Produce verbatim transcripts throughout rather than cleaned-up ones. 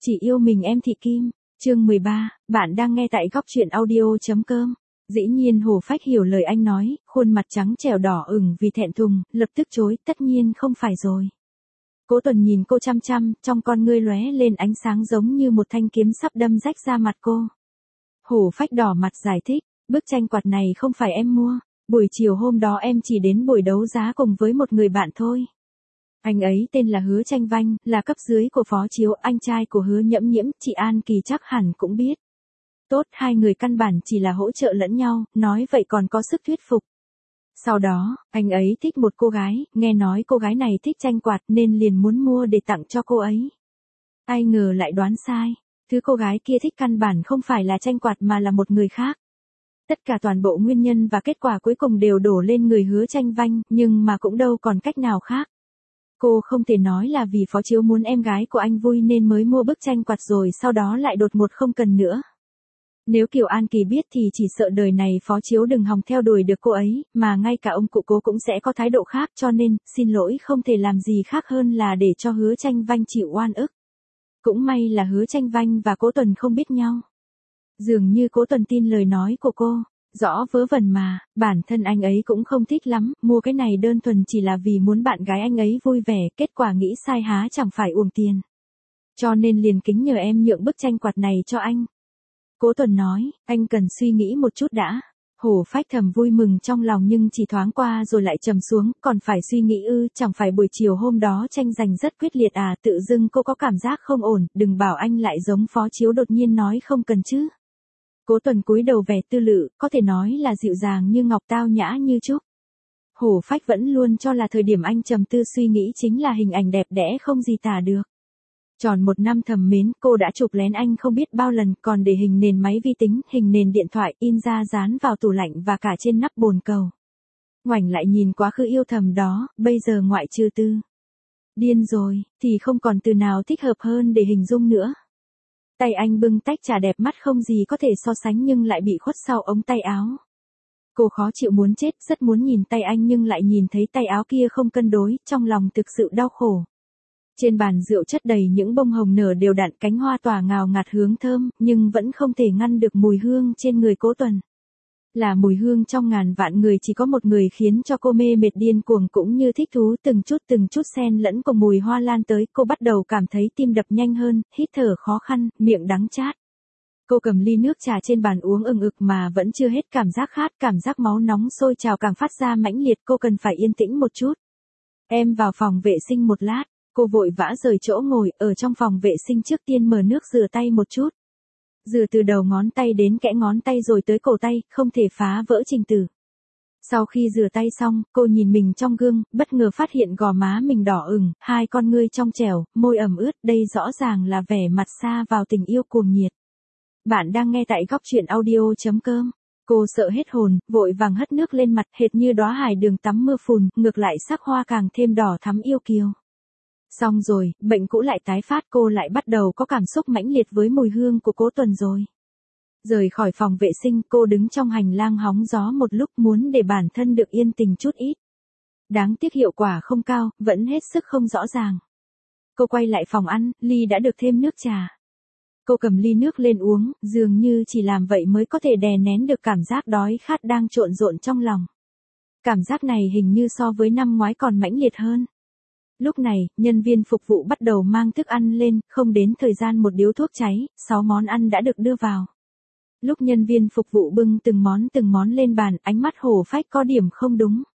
Chỉ yêu mình em Thị Kim, chương mười ba, bạn đang nghe tại góc truyện audio.com. Dĩ nhiên Hồ Phách hiểu lời anh nói, khuôn mặt trắng trẻo đỏ ửng vì thẹn thùng, lập tức chối, tất nhiên không phải rồi. Cố Tuần nhìn cô chăm chăm, trong con ngươi lóe lên ánh sáng giống như một thanh kiếm sắp đâm rách ra mặt cô. Hồ Phách đỏ mặt giải thích, bức tranh quạt này không phải em mua, buổi chiều hôm đó em chỉ đến buổi đấu giá cùng với một người bạn thôi. Anh ấy tên là Hứa Tranh Vanh, là cấp dưới của Phó Chiếu, anh trai của Hứa Nhẫm Nhiễm, chị An Kỳ chắc hẳn cũng biết. Tốt, hai người căn bản chỉ là hỗ trợ lẫn nhau, nói vậy còn có sức thuyết phục. Sau đó, anh ấy thích một cô gái, nghe nói cô gái này thích tranh quạt nên liền muốn mua để tặng cho cô ấy. Ai ngờ lại đoán sai, thứ cô gái kia thích căn bản không phải là tranh quạt mà là một người khác. Tất cả toàn bộ nguyên nhân và kết quả cuối cùng đều đổ lên người Hứa Tranh Vanh, nhưng mà cũng đâu còn cách nào khác. Cô không thể nói là vì Phó Chiếu muốn em gái của anh vui nên mới mua bức tranh quạt rồi sau đó lại đột ngột không cần nữa. Nếu Kiều An Kỳ biết thì chỉ sợ đời này Phó Chiếu đừng hòng theo đuổi được cô ấy, mà ngay cả ông cụ Cố cũng sẽ có thái độ khác, cho nên, xin lỗi không thể làm gì khác hơn là để cho Hứa Tranh Vanh chịu oan ức. Cũng may là Hứa Tranh Vanh và Cố Tuần không biết nhau. Dường như Cố Tuần tin lời nói của cô. Rõ vớ vẩn mà, bản thân anh ấy cũng không thích lắm, mua cái này đơn thuần chỉ là vì muốn bạn gái anh ấy vui vẻ, kết quả nghĩ sai há chẳng phải uổng tiền. Cho nên liền kính nhờ em nhượng bức tranh quạt này cho anh. Cố Tuần nói, anh cần suy nghĩ một chút đã. Hồ Phách thầm vui mừng trong lòng nhưng chỉ thoáng qua rồi lại trầm xuống, còn phải suy nghĩ ư, chẳng phải buổi chiều hôm đó tranh giành rất quyết liệt à, tự dưng cô có cảm giác không ổn, đừng bảo anh lại giống Phó Chiếu đột nhiên nói không cần chứ. Cố Tuần cúi đầu vẻ tư lự, có thể nói là dịu dàng như ngọc tao nhã như trúc. Hồ Phách vẫn luôn cho là thời điểm anh trầm tư suy nghĩ chính là hình ảnh đẹp đẽ không gì tả được. Tròn một năm thầm mến, cô đã chụp lén anh không biết bao lần, còn để hình nền máy vi tính, hình nền điện thoại, in ra dán vào tủ lạnh và cả trên nắp bồn cầu. Ngoảnh lại nhìn quá khứ yêu thầm đó, bây giờ ngoại trừ tư. Điên rồi, thì không còn từ nào thích hợp hơn để hình dung nữa. Tay anh bưng tách trà đẹp mắt không gì có thể so sánh nhưng lại bị khuất sau ống tay áo. Cô khó chịu muốn chết, rất muốn nhìn tay anh nhưng lại nhìn thấy tay áo kia không cân đối, trong lòng thực sự đau khổ. Trên bàn rượu chất đầy những bông hồng nở đều đặn, cánh hoa tỏa ngào ngạt hướng thơm, nhưng vẫn không thể ngăn được mùi hương trên người Cố Tuần. Là mùi hương trong ngàn vạn người chỉ có một người khiến cho cô mê mệt điên cuồng cũng như thích thú, từng chút từng chút xen lẫn cùng mùi hoa lan tới, cô bắt đầu cảm thấy tim đập nhanh hơn, hít thở khó khăn, miệng đắng chát. Cô cầm ly nước trà trên bàn uống ừng ực mà vẫn chưa hết cảm giác khát, cảm giác máu nóng sôi trào càng phát ra mãnh liệt, cô cần phải yên tĩnh một chút. Em vào phòng vệ sinh một lát, cô vội vã rời chỗ ngồi, ở trong phòng vệ sinh trước tiên mở nước rửa tay một chút. Rửa từ đầu ngón tay đến kẽ ngón tay rồi tới cổ tay, không thể phá vỡ trình tự. Sau khi rửa tay xong, cô nhìn mình trong gương, bất ngờ phát hiện gò má mình đỏ ửng, hai con ngươi trong trẻo, môi ẩm ướt, đây rõ ràng là vẻ mặt xa vào tình yêu cuồng nhiệt. Bạn đang nghe tại góc truyện audio.com. Cô sợ hết hồn, vội vàng hất nước lên mặt hệt như đóa hải đường tắm mưa phùn, ngược lại sắc hoa càng thêm đỏ thắm yêu kiều. Xong rồi, bệnh cũ lại tái phát, cô lại bắt đầu có cảm xúc mãnh liệt với mùi hương của Cố Tuần rồi. Rời khỏi phòng vệ sinh, cô đứng trong hành lang hóng gió một lúc muốn để bản thân được yên tình chút ít. Đáng tiếc hiệu quả không cao, vẫn hết sức không rõ ràng. Cô quay lại phòng ăn, ly đã được thêm nước trà. Cô cầm ly nước lên uống, dường như chỉ làm vậy mới có thể đè nén được cảm giác đói khát đang trộn rộn trong lòng. Cảm giác này hình như so với năm ngoái còn mãnh liệt hơn. Lúc này, nhân viên phục vụ bắt đầu mang thức ăn lên, không đến thời gian một điếu thuốc cháy, sáu món ăn đã được đưa vào. Lúc nhân viên phục vụ bưng từng món từng món lên bàn, ánh mắt Hồ Phách có điểm không đúng.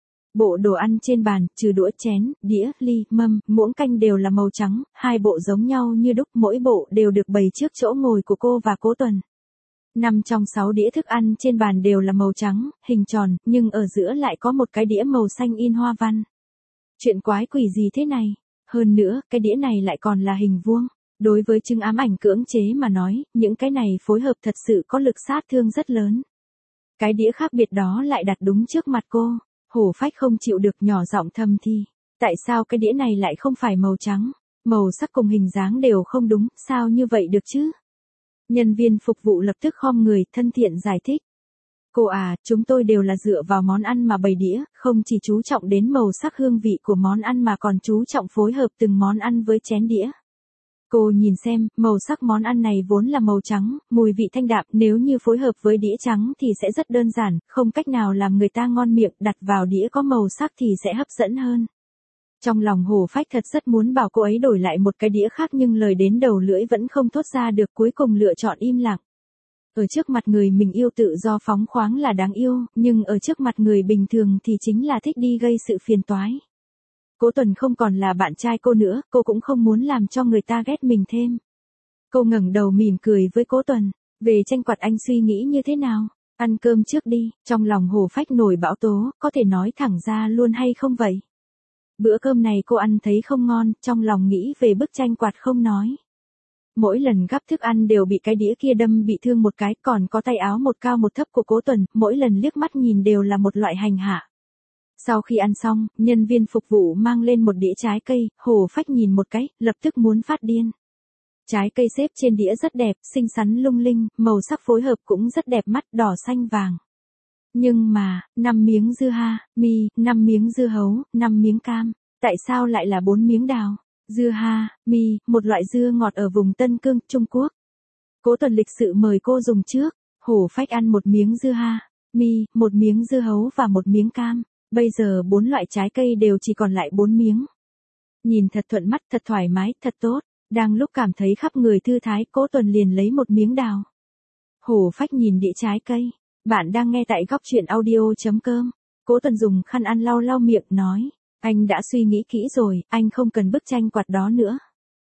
Bộ đồ ăn trên bàn, trừ đũa chén, đĩa, ly, mâm, muỗng canh đều là màu trắng, hai bộ giống nhau như đúc, mỗi bộ đều được bày trước chỗ ngồi của cô và Cố Tuần. Năm trong sáu đĩa thức ăn trên bàn đều là màu trắng, hình tròn, nhưng ở giữa lại có một cái đĩa màu xanh in hoa văn. Chuyện quái quỷ gì thế này? Hơn nữa, cái đĩa này lại còn là hình vuông. Đối với chứng ám ảnh cưỡng chế mà nói, những cái này phối hợp thật sự có lực sát thương rất lớn. Cái đĩa khác biệt đó lại đặt đúng trước mặt cô. Hồ Phách không chịu được nhỏ giọng thầm thì. Tại sao cái đĩa này lại không phải màu trắng? Màu sắc cùng hình dáng đều không đúng, sao như vậy được chứ? Nhân viên phục vụ lập tức khom người, thân thiện giải thích. Cô à, chúng tôi đều là dựa vào món ăn mà bày đĩa, không chỉ chú trọng đến màu sắc hương vị của món ăn mà còn chú trọng phối hợp từng món ăn với chén đĩa. Cô nhìn xem, màu sắc món ăn này vốn là màu trắng, mùi vị thanh đạm, nếu như phối hợp với đĩa trắng thì sẽ rất đơn giản, không cách nào làm người ta ngon miệng, đặt vào đĩa có màu sắc thì sẽ hấp dẫn hơn. Trong lòng Hồ Phách thật rất muốn bảo cô ấy đổi lại một cái đĩa khác nhưng lời đến đầu lưỡi vẫn không thốt ra được, cuối cùng lựa chọn im lặng. Ở trước mặt người mình yêu tự do phóng khoáng là đáng yêu, nhưng ở trước mặt người bình thường thì chính là thích đi gây sự phiền toái. Cố Tuần không còn là bạn trai cô nữa, cô cũng không muốn làm cho người ta ghét mình thêm. Cô ngẩng đầu mỉm cười với Cố Tuần, về tranh quạt anh suy nghĩ như thế nào? Ăn cơm trước đi, trong lòng Hồ Phách nổi bão tố, có thể nói thẳng ra luôn hay không vậy? Bữa cơm này cô ăn thấy không ngon, trong lòng nghĩ về bức tranh quạt không nói. Mỗi lần gắp thức ăn đều bị cái đĩa kia đâm bị thương một cái, còn có tay áo một cao một thấp của Cố Tuần, mỗi lần liếc mắt nhìn đều là một loại hành hạ. Sau khi ăn xong, nhân viên phục vụ mang lên một đĩa trái cây, Hồ Phách nhìn một cái, lập tức muốn phát điên. Trái cây xếp trên đĩa rất đẹp, xinh xắn lung linh, màu sắc phối hợp cũng rất đẹp mắt, đỏ xanh vàng. Nhưng mà, năm miếng dưa ha, mi, năm miếng dưa hấu, năm miếng cam, tại sao lại là bốn miếng đào? Dưa ha, mi, một loại dưa ngọt ở vùng Tân Cương, Trung Quốc. Cố Tuần lịch sự mời cô dùng trước, Hồ Phách ăn một miếng dưa ha, mi, một miếng dưa hấu và một miếng cam. Bây giờ bốn loại trái cây đều chỉ còn lại bốn miếng. Nhìn thật thuận mắt, thật thoải mái, thật tốt. Đang lúc cảm thấy khắp người thư thái, Cố Tuần liền lấy một miếng đào. Hồ Phách nhìn đĩa trái cây. Bạn đang nghe tại góc truyện audio.com. Cố Tuần dùng khăn ăn lau lau miệng nói. Anh đã suy nghĩ kỹ rồi, anh không cần bức tranh quạt đó nữa.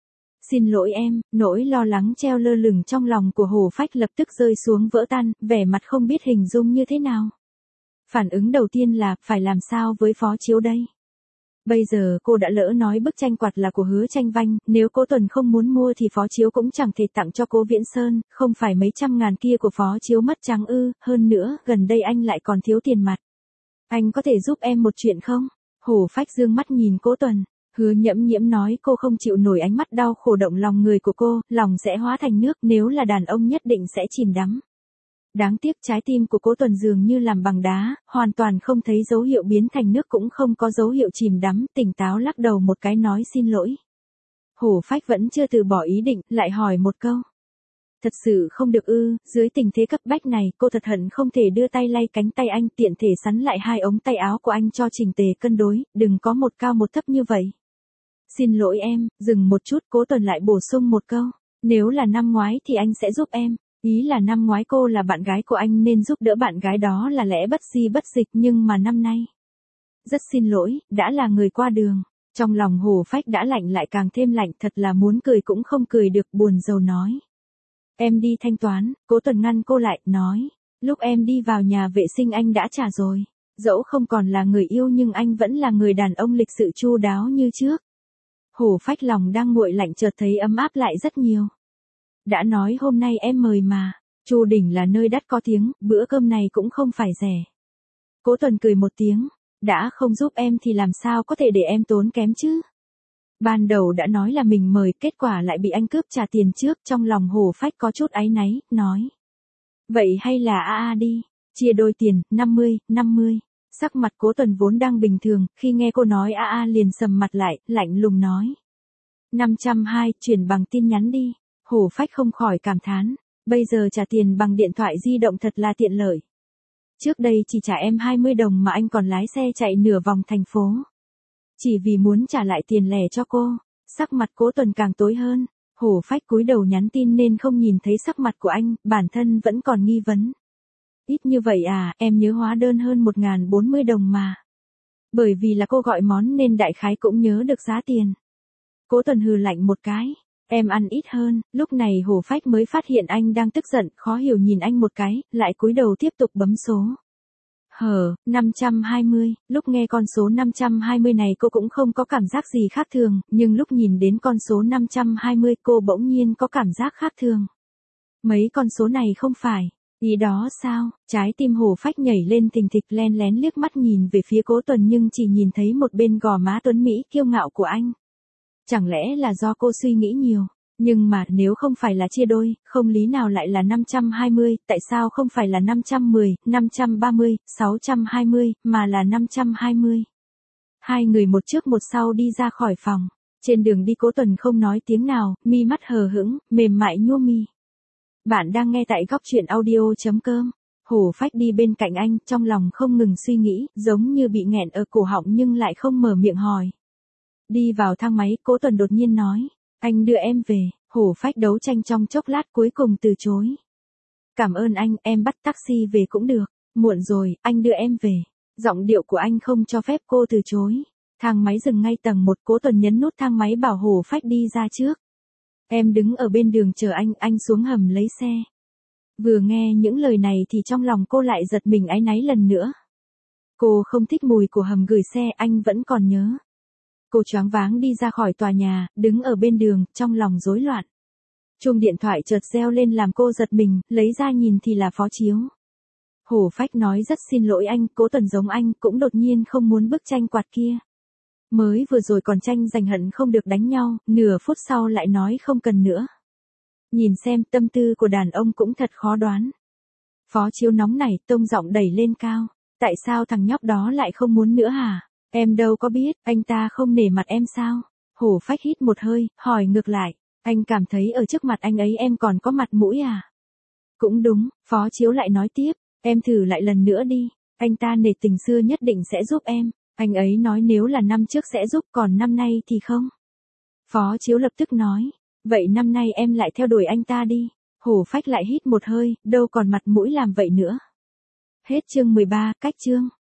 Xin lỗi em, nỗi lo lắng treo lơ lửng trong lòng của Hồ Phách lập tức rơi xuống vỡ tan, vẻ mặt không biết hình dung như thế nào. Phản ứng đầu tiên là, phải làm sao với Phó Chiếu đây? Bây giờ cô đã lỡ nói bức tranh quạt là của Hứa Tranh Vanh, nếu Cố Tuần không muốn mua thì Phó Chiếu cũng chẳng thể tặng cho Cố Viễn Sơn, không phải mấy trăm ngàn kia của Phó Chiếu mất trắng ư, hơn nữa, gần đây anh lại còn thiếu tiền mặt. Anh có thể giúp em một chuyện không? Hồ Phách dương mắt nhìn Cố Tuần, Hứa Nhẫm Nhiễm nói cô không chịu nổi ánh mắt đau khổ động lòng người của cô, lòng sẽ hóa thành nước, nếu là đàn ông nhất định sẽ chìm đắm. Đáng tiếc trái tim của Cố Tuần dường như làm bằng đá, hoàn toàn không thấy dấu hiệu biến thành nước cũng không có dấu hiệu chìm đắm, tỉnh táo lắc đầu một cái nói xin lỗi. Hồ Phách vẫn chưa từ bỏ ý định, lại hỏi một câu. Thật sự không được ư, dưới tình thế cấp bách này, cô thật hận không thể đưa tay lay cánh tay anh, tiện thể sắn lại hai ống tay áo của anh cho chỉnh tề cân đối, đừng có một cao một thấp như vậy. Xin lỗi em, dừng một chút, Cố Tuần lại bổ sung một câu. Nếu là năm ngoái thì anh sẽ giúp em. Ý là năm ngoái cô là bạn gái của anh nên giúp đỡ bạn gái đó là lẽ bất di bất dịch, nhưng mà năm nay. Rất xin lỗi, đã là người qua đường. Trong lòng Hồ Phách đã lạnh lại càng thêm lạnh, thật là muốn cười cũng không cười được, buồn rầu nói. Em đi thanh toán. Cố Tuần ngăn cô lại, nói. Lúc em đi vào nhà vệ sinh anh đã trả rồi. Dẫu không còn là người yêu nhưng anh vẫn là người đàn ông lịch sự chu đáo như trước. Hồ Phách lòng đang nguội lạnh chợt thấy ấm áp lại rất nhiều. Đã nói hôm nay em mời mà, Chu Đỉnh là nơi đắt có tiếng, bữa cơm này cũng không phải rẻ. Cố Tuần cười một tiếng, đã không giúp em thì làm sao có thể để em tốn kém chứ. Ban đầu đã nói là mình mời, kết quả lại bị anh cướp trả tiền trước, trong lòng Hồ Phách có chút áy náy, nói. Vậy hay là a a đi, chia đôi tiền, năm mươi, năm mươi. Sắc mặt Cố Tuần vốn đang bình thường, khi nghe cô nói a a liền sầm mặt lại, lạnh lùng nói. năm trăm hai, chuyển bằng tin nhắn đi. Hồ Phách không khỏi cảm thán, bây giờ trả tiền bằng điện thoại di động thật là tiện lợi. Trước đây chỉ trả em hai mươi đồng mà anh còn lái xe chạy nửa vòng thành phố. Chỉ vì muốn trả lại tiền lẻ cho cô, sắc mặt Cố Tuần càng tối hơn. Hồ Phách cúi đầu nhắn tin nên không nhìn thấy sắc mặt của anh, bản thân vẫn còn nghi vấn. Ít như vậy à, em nhớ hóa đơn hơn một nghìn bốn mươi đồng mà. Bởi vì là cô gọi món nên đại khái cũng nhớ được giá tiền. Cố Tuần hừ lạnh một cái. Em ăn ít hơn, lúc này Hồ Phách mới phát hiện anh đang tức giận, khó hiểu nhìn anh một cái, lại cúi đầu tiếp tục bấm số. Hờ, năm trăm hai mươi, lúc nghe con số năm trăm hai mươi này cô cũng không có cảm giác gì khác thường, nhưng lúc nhìn đến con số năm trăm hai mươi cô bỗng nhiên có cảm giác khác thường. Mấy con số này không phải, ý đó sao, trái tim Hồ Phách nhảy lên thình thịch len lén liếc mắt nhìn về phía Cố Tuần nhưng chỉ nhìn thấy một bên gò má tuấn Mỹ kiêu ngạo của anh. Chẳng lẽ là do cô suy nghĩ nhiều, nhưng mà nếu không phải là chia đôi, không lý nào lại là năm trăm hai mươi, tại sao không phải là năm trăm mười, năm trăm ba mươi, sáu trăm hai mươi, mà là năm trăm hai mươi. Hai người một trước một sau đi ra khỏi phòng. Trên đường đi Cố Tuần không nói tiếng nào, mi mắt hờ hững, mềm mại nhô mi. Bạn đang nghe tại góc truyện audio.com. Hổ Phách đi bên cạnh anh, trong lòng không ngừng suy nghĩ, giống như bị nghẹn ở cổ họng nhưng lại không mở miệng hỏi. Đi vào thang máy, Cố Tuần đột nhiên nói, anh đưa em về. Hổ Phách đấu tranh trong chốc lát cuối cùng từ chối. Cảm ơn anh, em bắt taxi về cũng được. Muộn rồi, anh đưa em về. Giọng điệu của anh không cho phép cô từ chối. Thang máy dừng ngay tầng một, Cố Tuần nhấn nút thang máy bảo Hổ Phách đi ra trước. Em đứng ở bên đường chờ anh, anh xuống hầm lấy xe. Vừa nghe những lời này thì trong lòng cô lại giật mình áy náy lần nữa. Cô không thích mùi của hầm gửi xe, anh vẫn còn nhớ. Cô choáng váng đi ra khỏi tòa nhà, đứng ở bên đường, trong lòng rối loạn. Chuông điện thoại chợt reo lên làm cô giật mình, lấy ra nhìn thì là Phó Chiếu. Hổ Phách nói rất xin lỗi anh, Cố Tuần giống anh cũng đột nhiên không muốn bức tranh quạt kia. Mới vừa rồi còn tranh giành hận không được đánh nhau, nửa phút sau lại nói không cần nữa. Nhìn xem tâm tư của đàn ông cũng thật khó đoán. Phó Chiếu nóng nảy, tông giọng đẩy lên cao. Tại sao thằng nhóc đó lại không muốn nữa hả? Em đâu có biết, anh ta không nể mặt em sao? Hổ Phách hít một hơi, hỏi ngược lại. Anh cảm thấy ở trước mặt anh ấy em còn có mặt mũi à? Cũng đúng, Phó Chiếu lại nói tiếp. Em thử lại lần nữa đi. Anh ta nể tình xưa nhất định sẽ giúp em. Anh ấy nói nếu là năm trước sẽ giúp còn năm nay thì không. Phó Chiếu lập tức nói. Vậy năm nay em lại theo đuổi anh ta đi. Hổ Phách lại hít một hơi, đâu còn mặt mũi làm vậy nữa. Hết chương mười ba, cách chương.